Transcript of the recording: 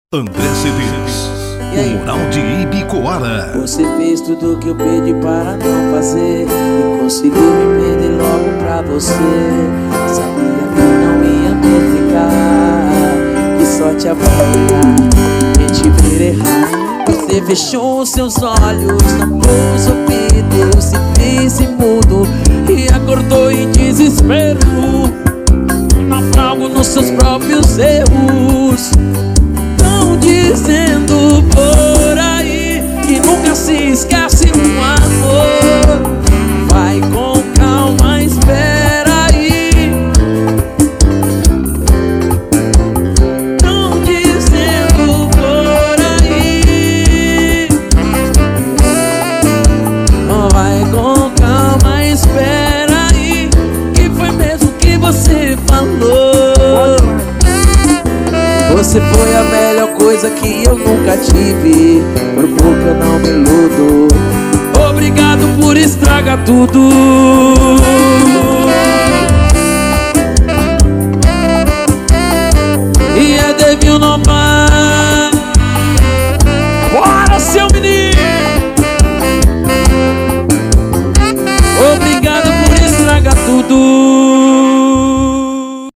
André Cedês, o Moral de Ibicoara. Você fez tudo o que eu pedi para não fazer e conseguiu me perder logo pra você. Sabia que não ia me ficar, que só te abandonar e te ver errar. Você fechou os seus olhos, tampou os ouvidos, se fez mudo e acordou em desespero. Naufrago nos seus próprios erros. Dizendo por aí que nunca se esquece um amor. Vai com calma, espera aí. Tão dizendo por aí. Vai com calma, espera aí. Que foi mesmo que você falou? Você foi a melhor coisa que eu nunca tive, por pouco eu não me iludo. Obrigado por estragar tudo. E é devil no mar. Bora, seu menino!